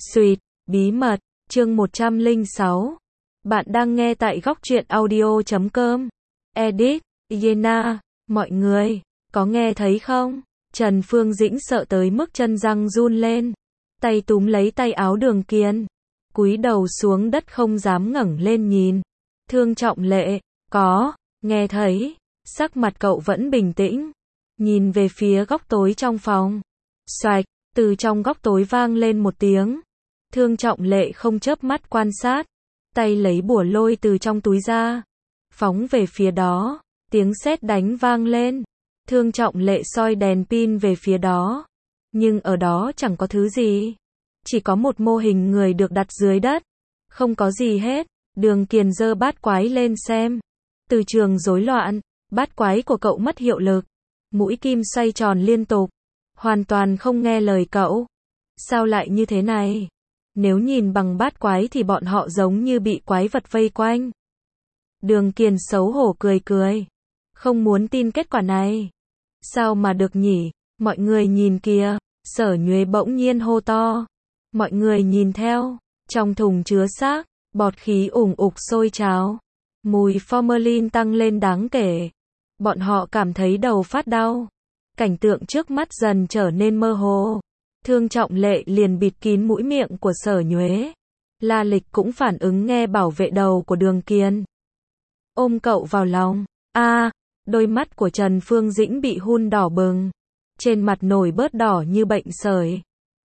Sweet, bí mật, chương 106. Bạn đang nghe tại góc truyện audio.com. Edit, Yena, mọi người, có nghe thấy không? Trần Phương Dĩnh sợ tới mức chân răng run lên. Tay túm lấy tay áo Đường Kiên. Cúi đầu xuống đất không dám ngẩng lên nhìn. Thương Trọng Lệ, có, nghe thấy. Sắc mặt cậu vẫn bình tĩnh. Nhìn về phía góc tối trong phòng. Xoạch, từ trong góc tối vang lên một tiếng. Thương Trọng Lệ không chớp mắt quan sát. Tay lấy bùa lôi từ trong túi ra. Phóng về phía đó. Tiếng sét đánh vang lên. Thương Trọng Lệ soi đèn pin về phía đó. Nhưng ở đó chẳng có thứ gì. Chỉ có một mô hình người được đặt dưới đất. Không có gì hết. Đường Kiền giơ bát quái lên xem. Từ trường rối loạn. Bát quái của cậu mất hiệu lực. Mũi kim xoay tròn liên tục. Hoàn toàn không nghe lời cậu. Sao lại như thế này? Nếu nhìn bằng bát quái thì bọn họ giống như bị quái vật vây quanh. Đường Kiền xấu hổ cười cười. Không muốn tin kết quả này. Sao mà được nhỉ? Mọi người nhìn kìa. Sở Nhuế bỗng nhiên hô to. Mọi người nhìn theo. Trong thùng chứa xác, bọt khí ủng ục sôi trào. Mùi formalin tăng lên đáng kể. Bọn họ cảm thấy đầu phát đau. Cảnh tượng trước mắt dần trở nên mơ hồ. Thương Trọng Lệ liền bịt kín mũi miệng của Sở Nhuế. La Lịch cũng phản ứng nghe bảo vệ đầu của Đường Kiên. Ôm cậu vào lòng. Đôi mắt của Trần Phương Dĩnh bị hun đỏ bừng. Trên mặt nổi bớt đỏ như bệnh sởi.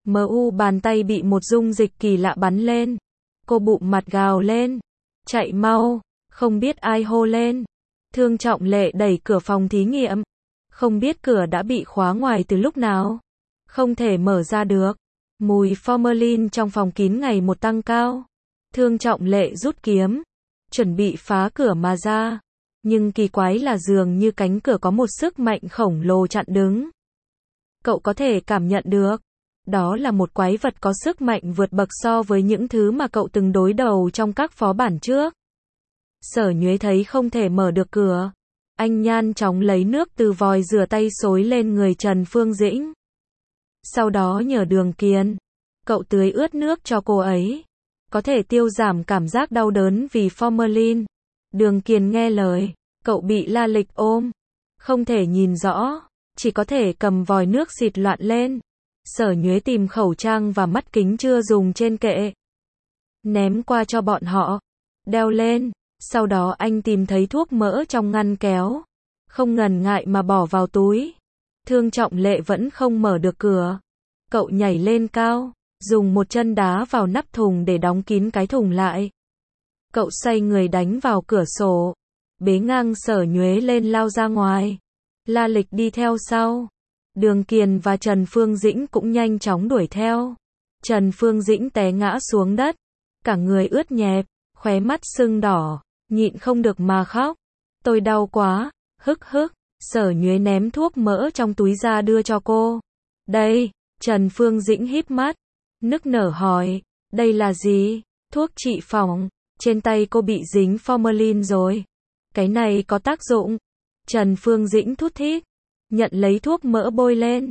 Bàn tay bị một dung dịch kỳ lạ bắn lên. Cô bụng mặt gào lên. Chạy mau, không biết ai hô lên. Thương Trọng Lệ đẩy cửa phòng thí nghiệm. Không biết cửa đã bị khóa ngoài từ lúc nào. Không thể mở ra được. Mùi formalin trong phòng kín ngày một tăng cao. Thương Trọng Lệ rút kiếm. Chuẩn bị phá cửa mà ra. Nhưng kỳ quái là dường như cánh cửa có một sức mạnh khổng lồ chặn đứng. Cậu có thể cảm nhận được. Đó là một quái vật có sức mạnh vượt bậc so với những thứ mà cậu từng đối đầu trong các phó bản trước. Sở Nhuế thấy không thể mở được cửa. Anh nhanh chóng lấy nước từ vòi rửa tay xối lên người Trần Phương Dĩnh. Sau đó nhờ Đường Kiên. Cậu tưới ướt nước cho cô ấy. Có thể tiêu giảm cảm giác đau đớn vì formalin. Đường Kiên nghe lời. Cậu bị La Lịch ôm. Không thể nhìn rõ. Chỉ có thể cầm vòi nước xịt loạn lên. Sở Nhuế tìm khẩu trang và mắt kính chưa dùng trên kệ. Ném qua cho bọn họ. Đeo lên. Sau đó anh tìm thấy thuốc mỡ trong ngăn kéo. Không ngần ngại mà bỏ vào túi. Thương Trọng Lệ vẫn không mở được cửa. Cậu nhảy lên cao. Dùng một chân đá vào nắp thùng để đóng kín cái thùng lại. Cậu xoay người đánh vào cửa sổ. Bế ngang Sở Nhuế lên lao ra ngoài. La Lịch đi theo sau. Đường Kiền và Trần Phương Dĩnh cũng nhanh chóng đuổi theo. Trần Phương Dĩnh té ngã xuống đất. Cả người ướt nhẹp. Khóe mắt sưng đỏ. Nhịn không được mà khóc. Tôi đau quá. Hức hức. Sở Nhuế ném thuốc mỡ trong túi ra đưa cho cô. Đây. Trần Phương Dĩnh híp mắt. Nức nở hỏi. Đây là gì? Thuốc trị phỏng. Trên tay cô bị dính formalin rồi. Cái này có tác dụng. Trần Phương Dĩnh thút thít. Nhận lấy thuốc mỡ bôi lên.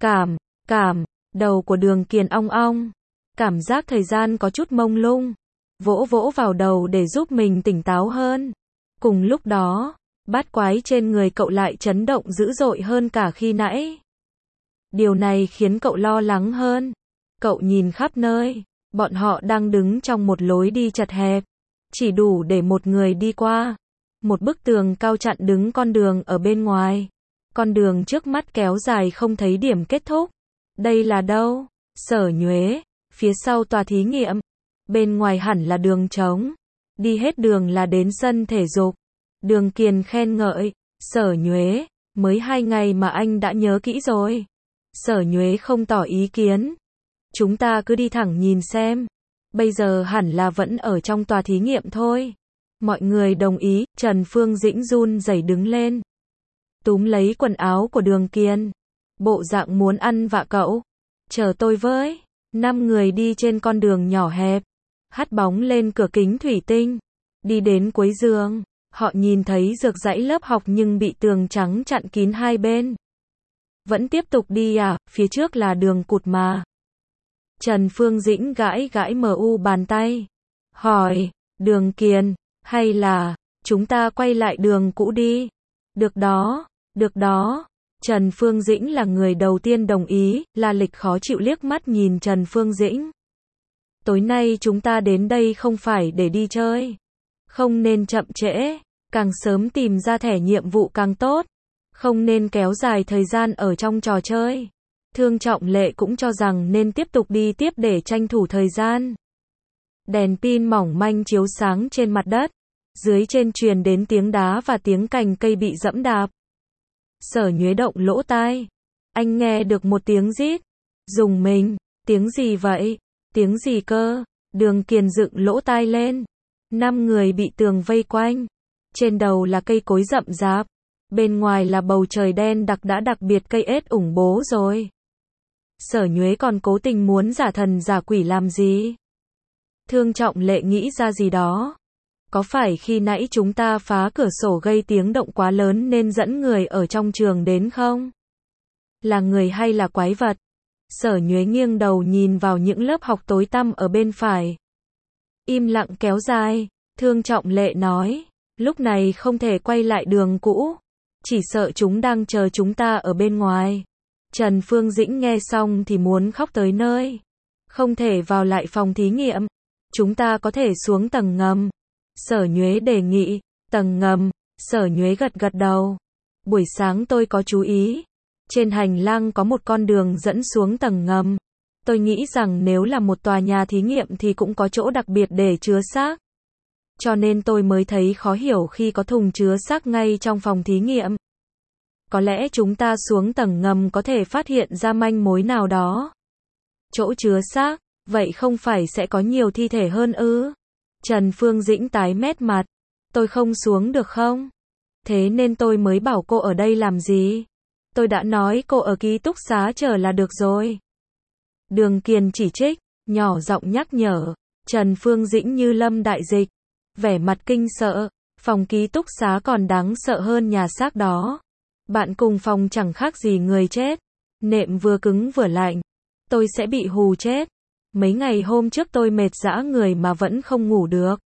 Cảm. Đầu của Đường Kiền ong ong. Cảm giác thời gian có chút mông lung. Vỗ vào đầu để giúp mình tỉnh táo hơn. Cùng lúc đó, bát quái trên người cậu lại chấn động dữ dội hơn cả khi nãy. Điều này khiến cậu lo lắng hơn. Cậu nhìn khắp nơi. Bọn họ đang đứng trong một lối đi chật hẹp. Chỉ đủ để một người đi qua. Một bức tường cao chặn đứng con đường ở bên ngoài. Con đường trước mắt kéo dài không thấy điểm kết thúc. Đây là đâu? Sở Nhuế. Phía sau tòa thí nghiệm. Bên ngoài hẳn là đường trống. Đi hết đường là đến sân thể dục. Đường Kiền khen ngợi. Sở Nhuế. Mới 2 ngày mà anh đã nhớ kỹ rồi. Sở Nhuế không tỏ ý kiến. Chúng ta cứ đi thẳng nhìn xem. Bây giờ hẳn là vẫn ở trong tòa thí nghiệm thôi. Mọi người đồng ý. Trần Phương Dĩnh run rẩy đứng lên. Túm lấy quần áo của Đường Kiên. Bộ dạng muốn ăn vạ cậu. Chờ tôi với. 5 người đi trên con đường nhỏ hẹp. Hắt bóng lên cửa kính thủy tinh. Đi đến cuối giường. Họ nhìn thấy rực rãy lớp học nhưng bị tường trắng chặn kín hai bên. Vẫn tiếp tục đi à? Phía trước là đường cụt mà. Trần Phương Dĩnh gãi gãi bàn tay. Hỏi, Đường Kiền, hay là, chúng ta quay lại đường cũ đi. Được đó, được đó. Trần Phương Dĩnh là người đầu tiên đồng ý, La Lịch khó chịu liếc mắt nhìn Trần Phương Dĩnh. Tối nay chúng ta đến đây không phải để đi chơi. Không nên chậm trễ, càng sớm tìm ra thẻ nhiệm vụ càng tốt. Không nên kéo dài thời gian ở trong trò chơi. Thương Trọng Lệ cũng cho rằng nên tiếp tục đi tiếp để tranh thủ thời gian. Đèn pin mỏng manh chiếu sáng trên mặt đất. Dưới trên truyền đến tiếng đá và tiếng cành cây bị dẫm đạp. Sở Nhuế động lỗ tai. Anh nghe được một tiếng rít. Rùng mình. Tiếng gì vậy? Tiếng gì cơ? Đường Kiền dựng lỗ tai lên. 5 người bị tường vây quanh. Trên đầu là cây cối rậm rạp. Bên ngoài là bầu trời đen đã đặc biệt cây ếch ủng bố rồi. Sở Nhuế còn cố tình muốn giả thần giả quỷ làm gì? Thương Trọng Lệ nghĩ ra gì đó. Có phải khi nãy chúng ta phá cửa sổ gây tiếng động quá lớn nên dẫn người ở trong trường đến không? Là người hay là quái vật? Sở Nhuế nghiêng đầu nhìn vào những lớp học tối tăm ở bên phải. Im lặng kéo dài. Thương Trọng Lệ nói, lúc này không thể quay lại đường cũ. Chỉ sợ chúng đang chờ chúng ta ở bên ngoài. Trần Phương Dĩnh nghe xong thì muốn khóc tới nơi. Không thể vào lại phòng thí nghiệm. Chúng ta có thể xuống tầng ngầm. Sở Nhuế đề nghị. Tầng ngầm. Sở Nhuế gật gật đầu. Buổi sáng tôi có chú ý. Trên hành lang có một con đường dẫn xuống tầng ngầm. Tôi nghĩ rằng nếu là một tòa nhà thí nghiệm thì cũng có chỗ đặc biệt để chứa xác. Cho nên tôi mới thấy khó hiểu khi có thùng chứa xác ngay trong phòng thí nghiệm. Có lẽ chúng ta xuống tầng ngầm có thể phát hiện ra manh mối nào đó. Chỗ chứa xác, vậy không phải sẽ có nhiều thi thể hơn ư? Trần Phương Dĩnh tái mét mặt. Tôi không xuống được không? Thế nên tôi mới bảo cô ở đây làm gì? Tôi đã nói cô ở ký túc xá chờ là được rồi. Đường Kiền chỉ trích, nhỏ giọng nhắc nhở. Trần Phương Dĩnh như lâm đại dịch. Vẻ mặt kinh sợ. Phòng ký túc xá còn đáng sợ hơn nhà xác đó. Bạn cùng phòng chẳng khác gì người chết. Nệm vừa cứng vừa lạnh. Tôi sẽ bị hù chết. Mấy ngày hôm trước tôi mệt rã người mà vẫn không ngủ được.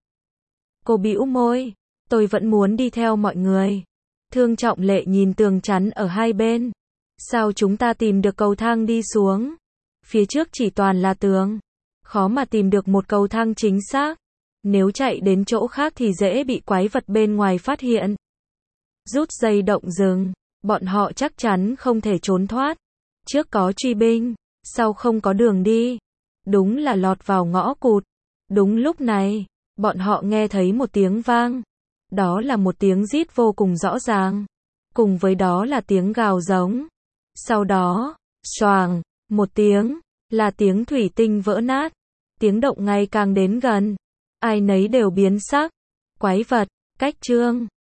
Cô bĩu môi. Tôi vẫn muốn đi theo mọi người. Thương Trọng Lệ nhìn tường chắn ở hai bên. Sao chúng ta tìm được cầu thang đi xuống? Phía trước chỉ toàn là tường. Khó mà tìm được một cầu thang chính xác. Nếu chạy đến chỗ khác thì dễ bị quái vật bên ngoài phát hiện. Rút dây động rừng. Bọn họ chắc chắn không thể trốn thoát. Trước có truy binh, sau không có đường đi. Đúng là lọt vào ngõ cụt. Đúng lúc này, bọn họ nghe thấy một tiếng vang. Đó là một tiếng rít vô cùng rõ ràng. Cùng với đó là tiếng gào giống. Sau đó, xoàng, một tiếng, là tiếng thủy tinh vỡ nát. Tiếng động ngày càng đến gần. Ai nấy đều biến sắc. Quái vật, cách chương.